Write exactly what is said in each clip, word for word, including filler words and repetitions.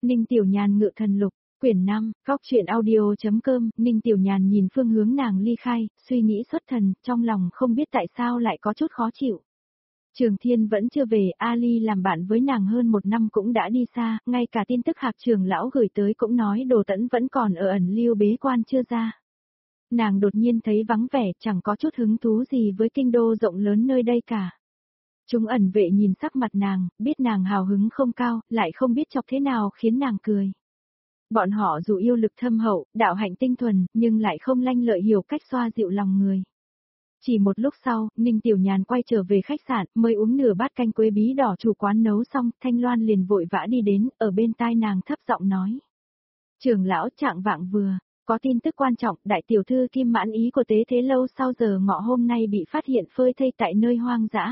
Ninh Tiểu Nhàn ngự thần lục, quyển năm, góc truyện audio.com, Ninh Tiểu Nhàn nhìn phương hướng nàng ly khai, suy nghĩ xuất thần, trong lòng không biết tại sao lại có chút khó chịu. Trường Thiên vẫn chưa về, Ali làm bạn với nàng hơn một năm cũng đã đi xa, ngay cả tin tức Hạc trưởng lão gửi tới cũng nói Đồ Tẫn vẫn còn ở ẩn lưu bế quan chưa ra. Nàng đột nhiên thấy vắng vẻ, chẳng có chút hứng thú gì với kinh đô rộng lớn nơi đây cả. Chúng ẩn vệ nhìn sắc mặt nàng, biết nàng hào hứng không cao, lại không biết chọc thế nào khiến nàng cười. Bọn họ dù yêu lực thâm hậu, đạo hạnh tinh thuần, nhưng lại không lanh lợi hiểu cách xoa dịu lòng người. Chỉ một lúc sau, Ninh Tiểu Nhàn quay trở về khách sạn, mới uống nửa bát canh quế bí đỏ chủ quán nấu xong, Thanh Loan liền vội vã đi đến, ở bên tai nàng thấp giọng nói. Trưởng lão trạng vạng vừa, có tin tức quan trọng, đại tiểu thư Kim Mãn Ý của Tế Thế Lâu sau giờ ngọ hôm nay bị phát hiện phơi thây tại nơi hoang dã.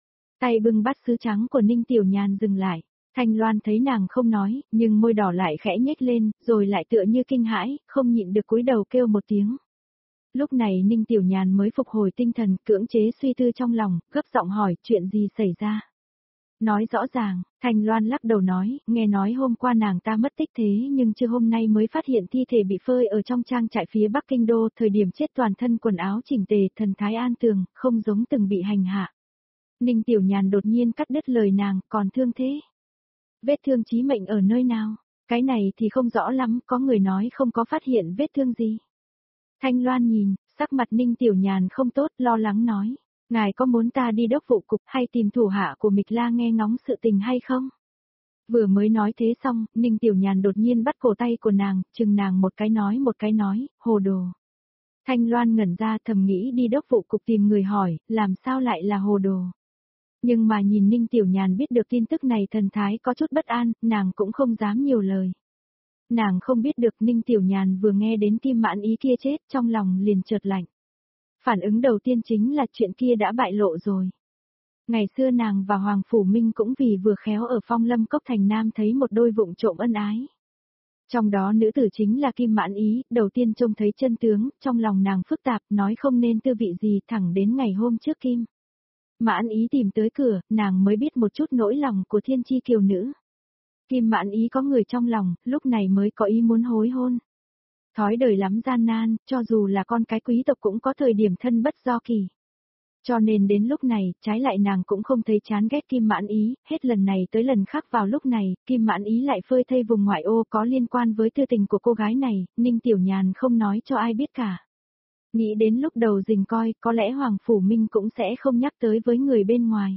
Tay bưng bát sứ trắng của Ninh Tiểu Nhàn dừng lại. Thanh Loan thấy nàng không nói, nhưng môi đỏ lại khẽ nhếch lên, rồi lại tựa như kinh hãi, không nhịn được cúi đầu kêu một tiếng. Lúc này Ninh Tiểu Nhàn mới phục hồi tinh thần, cưỡng chế suy tư trong lòng, gấp giọng hỏi chuyện gì xảy ra. Nói rõ ràng, Thanh Loan lắc đầu nói, nghe nói hôm qua nàng ta mất tích thế nhưng chưa hôm nay mới phát hiện thi thể bị phơi ở trong trang trại phía Bắc Kinh Đô, thời điểm chết toàn thân quần áo chỉnh tề, thần thái an tường, không giống từng bị hành hạ. Ninh Tiểu Nhàn đột nhiên cắt đứt lời nàng, còn thương thế. Vết thương chí mệnh ở nơi nào? Cái này thì không rõ lắm, có người nói không có phát hiện vết thương gì. Thanh Loan nhìn, sắc mặt Ninh Tiểu Nhàn không tốt, lo lắng nói. Ngài có muốn ta đi đốc vụ cục hay tìm thủ hạ của Mịch La nghe ngóng sự tình hay không? Vừa mới nói thế xong, Ninh Tiểu Nhàn đột nhiên bắt cổ tay của nàng, chừng nàng một cái nói một cái nói, hồ đồ. Thanh Loan ngẩn ra thầm nghĩ đi đốc vụ cục tìm người hỏi, làm sao lại là hồ đồ. Nhưng mà nhìn Ninh Tiểu Nhàn biết được tin tức này thần thái có chút bất an, nàng cũng không dám nhiều lời. Nàng không biết được Ninh Tiểu Nhàn vừa nghe đến Kim Mãn Ý kia chết trong lòng liền chợt lạnh. Phản ứng đầu tiên chính là chuyện kia đã bại lộ rồi. Ngày xưa nàng và Hoàng Phủ Minh cũng vì vừa khéo ở Phong Lâm Cốc Thành Nam thấy một đôi vụng trộm ân ái. Trong đó nữ tử chính là Kim Mãn Ý, đầu tiên trông thấy chân tướng, trong lòng nàng phức tạp nói không nên tư vị gì thẳng đến ngày hôm trước Kim Mãn Ý tìm tới cửa, nàng mới biết một chút nỗi lòng của thiên chi kiều nữ. Kim Mãn Ý có người trong lòng, lúc này mới có ý muốn hối hôn. Thói đời lắm gian nan, cho dù là con cái quý tộc cũng có thời điểm thân bất do kỳ. Cho nên đến lúc này, trái lại nàng cũng không thấy chán ghét Kim Mãn Ý, hết lần này tới lần khác vào lúc này, Kim Mãn Ý lại phơi thây vùng ngoại ô có liên quan với tư tình của cô gái này, Ninh Tiểu Nhàn không nói cho ai biết cả. Nghĩ đến lúc đầu rình coi, có lẽ Hoàng Phủ Minh cũng sẽ không nhắc tới với người bên ngoài.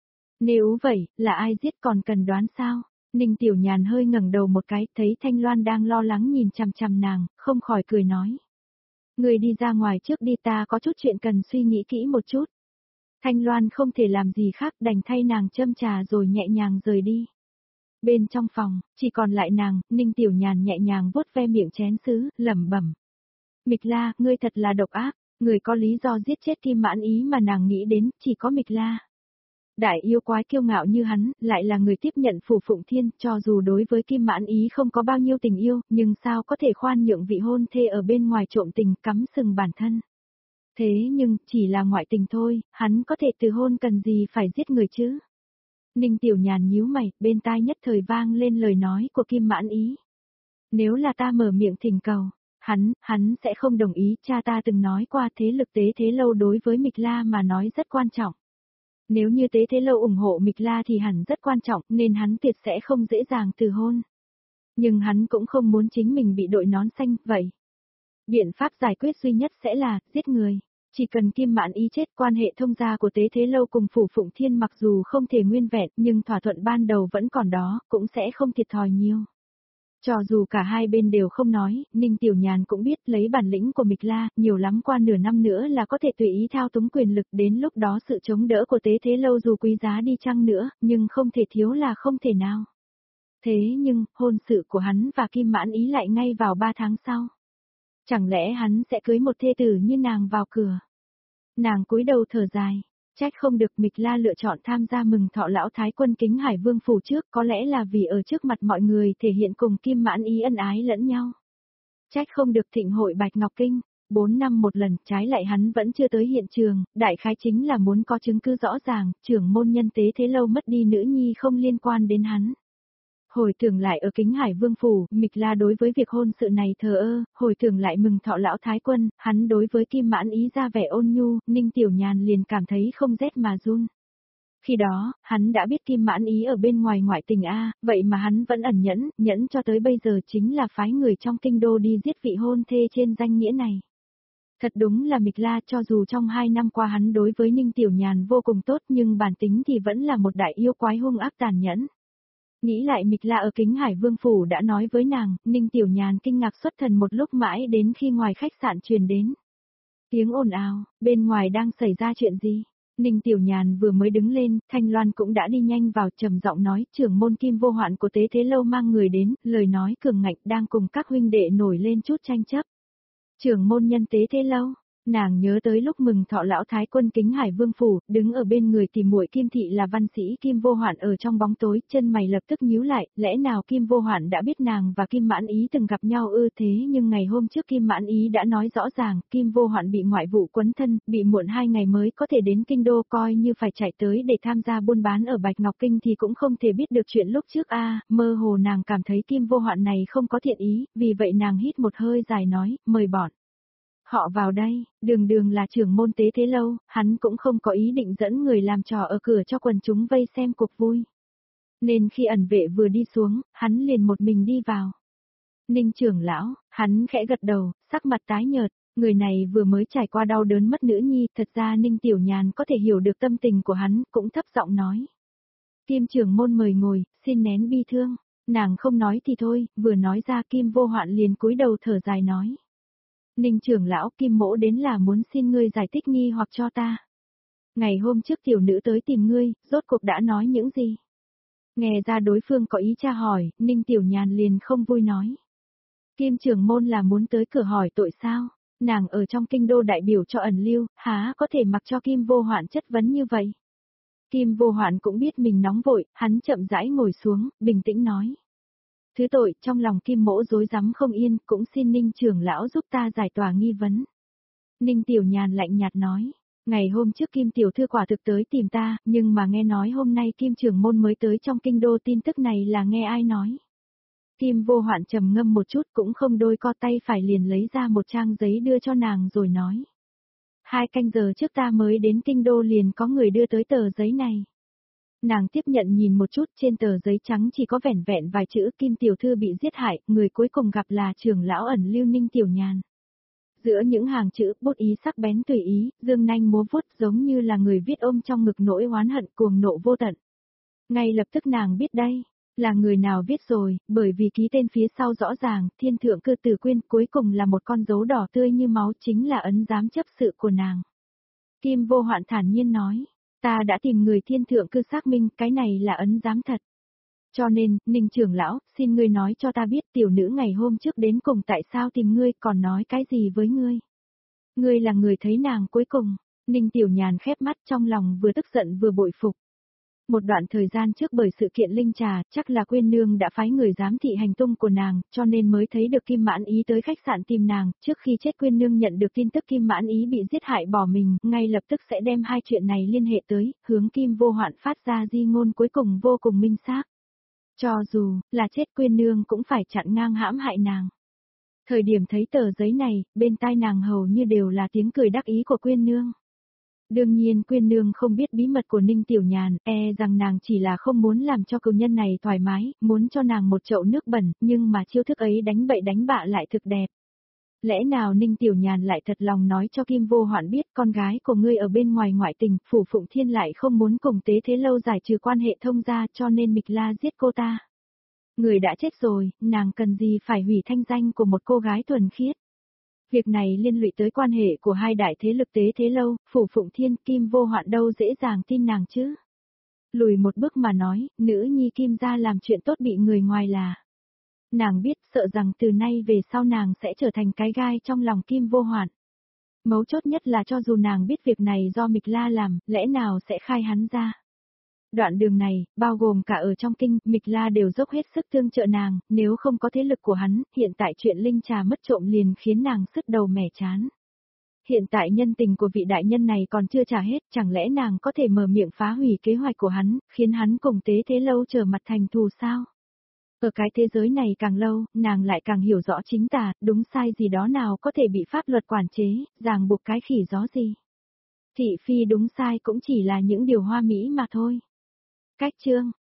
Nếu vậy, là ai giết còn cần đoán sao? Ninh Tiểu Nhàn hơi ngẩng đầu một cái, thấy Thanh Loan đang lo lắng nhìn chằm chằm nàng, không khỏi cười nói. Người đi ra ngoài trước đi, ta có chút chuyện cần suy nghĩ kỹ một chút. Thanh Loan không thể làm gì khác, đành thay nàng châm trà rồi nhẹ nhàng rời đi. Bên trong phòng, chỉ còn lại nàng, Ninh Tiểu Nhàn nhẹ nhàng vuốt ve miệng chén sứ, lẩm bẩm. Mịch La, ngươi thật là độc ác, người có lý do giết chết Kim Mãn Ý mà nàng nghĩ đến, chỉ có Mịch La. Đại yêu quái kiêu ngạo như hắn, lại là người tiếp nhận phủ phụng thiên, cho dù đối với Kim Mãn Ý không có bao nhiêu tình yêu, nhưng sao có thể khoan nhượng vị hôn thê ở bên ngoài trộm tình cắm sừng bản thân. Thế nhưng, chỉ là ngoại tình thôi, hắn có thể từ hôn cần gì phải giết người chứ? Ninh Tiểu Nhàn nhíu mày, bên tai nhất thời vang lên lời nói của Kim Mãn Ý. Nếu là ta mở miệng thỉnh cầu, hắn, hắn sẽ không đồng ý, cha ta từng nói qua thế lực Tế Thế Lâu đối với Mịch La mà nói rất quan trọng. Nếu như Tế Thế Lâu ủng hộ Mịch La thì hẳn rất quan trọng nên hắn tuyệt sẽ không dễ dàng từ hôn. Nhưng hắn cũng không muốn chính mình bị đội nón xanh, vậy. Biện pháp giải quyết duy nhất sẽ là, giết người. Chỉ cần Kim Mãn Ý chết, quan hệ thông gia của Tế Thế Lâu cùng Phủ Phụng Thiên mặc dù không thể nguyên vẹn nhưng thỏa thuận ban đầu vẫn còn đó, cũng sẽ không thiệt thòi nhiều. Cho dù cả hai bên đều không nói, Ninh Tiểu Nhàn cũng biết lấy bản lĩnh của Mịch La, nhiều lắm qua nửa năm nữa là có thể tùy ý thao túng quyền lực, đến lúc đó sự chống đỡ của Tế Thế Lâu dù quý giá đi chăng nữa, nhưng không thể thiếu là không thể nào. Thế nhưng, hôn sự của hắn và Kim Mãn Ý lại ngay vào ba tháng sau. Chẳng lẽ hắn sẽ cưới một thê tử như nàng vào cửa? Nàng cúi đầu thở dài. Trách không được Mịch La lựa chọn tham gia mừng thọ lão thái quân Kính Hải Vương phủ trước, có lẽ là vì ở trước mặt mọi người thể hiện cùng Kim Mãn Ý ân ái lẫn nhau. Trách không được thịnh hội Bạch Ngọc Kinh, bốn năm một lần, trái lại hắn vẫn chưa tới hiện trường, đại khái chính là muốn có chứng cứ rõ ràng, trưởng môn nhân Tế Thế Lâu mất đi nữ nhi không liên quan đến hắn. Hồi tưởng lại ở Kính Hải Vương Phủ, Mịch La đối với việc hôn sự này thờ ơ, hồi tưởng lại mừng thọ lão thái quân, hắn đối với Kim Mãn Ý ra vẻ ôn nhu, Ninh Tiểu Nhàn liền cảm thấy không rét mà run. Khi đó, hắn đã biết Kim Mãn Ý ở bên ngoài ngoại tình a, vậy mà hắn vẫn ẩn nhẫn, nhẫn cho tới bây giờ chính là phái người trong kinh đô đi giết vị hôn thê trên danh nghĩa này. Thật đúng là Mịch La, cho dù trong hai năm qua hắn đối với Ninh Tiểu Nhàn vô cùng tốt nhưng bản tính thì vẫn là một đại yêu quái hung ác tàn nhẫn. Nghĩ lại Mịch La ở Kính Hải Vương Phủ đã nói với nàng, Ninh Tiểu Nhàn kinh ngạc xuất thần một lúc mãi đến khi ngoài khách sạn truyền đến. Tiếng ồn ào, bên ngoài đang xảy ra chuyện gì? Ninh Tiểu Nhàn vừa mới đứng lên, Thanh Loan cũng đã đi nhanh vào trầm giọng nói, trưởng môn Kim Vô Hoạn của Tế Thế Lâu mang người đến, lời nói cường ngạnh đang cùng các huynh đệ nổi lên chút tranh chấp. Trưởng môn nhân Tế Thế Lâu, nàng nhớ tới lúc mừng thọ lão thái quân Kính Hải Vương Phủ, đứng ở bên người tìm muội Kim Thị là văn sĩ Kim Vô Hoạn ở trong bóng tối, chân mày lập tức nhíu lại, lẽ nào Kim Vô Hoạn đã biết nàng và Kim Mãn Ý từng gặp nhau ư? Thế nhưng ngày hôm trước Kim Mãn Ý đã nói rõ ràng, Kim Vô Hoạn bị ngoại vụ quấn thân, bị muộn hai ngày mới có thể đến kinh đô, coi như phải chạy tới để tham gia buôn bán ở Bạch Ngọc Kinh thì cũng không thể biết được chuyện lúc trước a. Mơ hồ nàng cảm thấy Kim Vô Hoạn này không có thiện ý, vì vậy nàng hít một hơi dài nói, mời bọn họ vào đây. Đường Đường là trưởng môn Tế Thế Lâu, hắn cũng không có ý định dẫn người làm trò ở cửa cho quần chúng vây xem cuộc vui. Nên khi ẩn vệ vừa đi xuống, hắn liền một mình đi vào. Ninh trưởng lão, hắn khẽ gật đầu, sắc mặt tái nhợt, người này vừa mới trải qua đau đớn mất nữ nhi, thật ra Ninh Tiểu Nhàn có thể hiểu được tâm tình của hắn, cũng thấp giọng nói. Kim trưởng môn mời ngồi, xin nén bi thương. Nàng không nói thì thôi, vừa nói ra Kim Vô Hoạn liền cúi đầu thở dài nói. Ninh trưởng lão, Kim mỗ đến là muốn xin ngươi giải thích nghi hoặc cho ta. Ngày hôm trước tiểu nữ tới tìm ngươi, rốt cuộc đã nói những gì? Nghe ra đối phương có ý tra hỏi, Ninh Tiểu Nhàn liền không vui nói. Kim trưởng môn là muốn tới cửa hỏi tội sao? Nàng ở trong kinh đô đại biểu cho ẩn lưu, há có thể mặc cho Kim Vô Hoạn chất vấn như vậy? Kim Vô Hoạn cũng biết mình nóng vội, hắn chậm rãi ngồi xuống, bình tĩnh nói. Thứ tội, trong lòng Kim mỗ rối rắm không yên, cũng xin Ninh trưởng lão giúp ta giải tỏa nghi vấn. Ninh Tiểu Nhàn lạnh nhạt nói, ngày hôm trước Kim tiểu thư quả thực tới tìm ta, nhưng mà nghe nói hôm nay Kim trưởng môn mới tới trong kinh đô, tin tức này là nghe ai nói? Kim Vô Hoạn trầm ngâm một chút cũng không đôi co, tay phải liền lấy ra một trang giấy đưa cho nàng rồi nói. Hai canh giờ trước ta mới đến kinh đô liền có người đưa tới tờ giấy này. Nàng tiếp nhận nhìn một chút, trên tờ giấy trắng chỉ có vẻn vẹn vài chữ Kim tiểu thư bị giết hại, người cuối cùng gặp là trưởng lão ẩn lưu Ninh Tiểu Nhàn. Giữa những hàng chữ, bút ý sắc bén tùy ý, dương nanh múa vuốt giống như là người viết ôm trong ngực nỗi oán hận cuồng nộ vô tận. Ngay lập tức nàng biết đây, là người nào viết rồi, bởi vì ký tên phía sau rõ ràng, Thiên Thượng Cư Tử Quyên, cuối cùng là một con dấu đỏ tươi như máu, chính là ấn giám chấp sự của nàng. Kim Vô Hoạn thản nhiên nói. Ta đã tìm người Thiên Thượng Cư xác minh, cái này là ấn giám thật. Cho nên, Ninh trưởng lão, xin ngươi nói cho ta biết tiểu nữ ngày hôm trước đến cùng tại sao tìm ngươi, còn nói cái gì với ngươi. Ngươi là người thấy nàng cuối cùng. Ninh Tiểu Nhàn khép mắt, trong lòng vừa tức giận vừa bội phục. Một đoạn thời gian trước bởi sự kiện linh trà, chắc là Quyên Nương đã phái người giám thị hành tung của nàng, cho nên mới thấy được Kim Mãn Ý tới khách sạn tìm nàng. Trước khi chết Quyên Nương nhận được tin tức Kim Mãn Ý bị giết hại bỏ mình, ngay lập tức sẽ đem hai chuyện này liên hệ tới, hướng Kim Vô Hoạn phát ra di ngôn cuối cùng vô cùng minh xác. Cho dù là chết Quyên Nương cũng phải chặn ngang hãm hại nàng. Thời điểm thấy tờ giấy này, bên tai nàng hầu như đều là tiếng cười đắc ý của Quyên Nương. Đương nhiên Quyên Nương không biết bí mật của Ninh Tiểu Nhàn, e rằng nàng chỉ là không muốn làm cho cừu nhân này thoải mái, muốn cho nàng một chậu nước bẩn, nhưng mà chiêu thức ấy đánh bậy đánh bạ lại thực đẹp. Lẽ nào Ninh Tiểu Nhàn lại thật lòng nói cho Kim Vô Hoạn biết con gái của ngươi ở bên ngoài ngoại tình, Phủ Phụng Thiên lại không muốn cùng Tế Thế Lâu giải trừ quan hệ thông gia, cho nên Mịch La giết cô ta. Người đã chết rồi, nàng cần gì phải hủy thanh danh của một cô gái thuần khiết. Việc này liên lụy tới quan hệ của hai đại thế lực Tế Thế Lâu, Phủ Phụng Thiên, Kim Vô Hoạn đâu dễ dàng tin nàng chứ. Lùi một bước mà nói, nữ nhi Kim gia làm chuyện tốt bị người ngoài là. Nàng biết, sợ rằng từ nay về sau nàng sẽ trở thành cái gai trong lòng Kim Vô Hoạn. Mấu chốt nhất là cho dù nàng biết việc này do Mịch La làm, lẽ nào sẽ khai hắn ra. Đoạn đường này, bao gồm cả ở trong kinh, Mịch La đều dốc hết sức tương trợ nàng, nếu không có thế lực của hắn, hiện tại chuyện linh trà mất trộm liền khiến nàng sứt đầu mẻ chán. Hiện tại nhân tình của vị đại nhân này còn chưa trả hết, chẳng lẽ nàng có thể mở miệng phá hủy kế hoạch của hắn, khiến hắn cùng Tế Thế Lâu trở mặt thành thù sao? Ở cái thế giới này càng lâu, nàng lại càng hiểu rõ chính tà, đúng sai gì đó nào có thể bị pháp luật quản chế, ràng buộc cái khỉ gió gì. Thị phi đúng sai cũng chỉ là những điều hoa mỹ mà thôi. Cách chương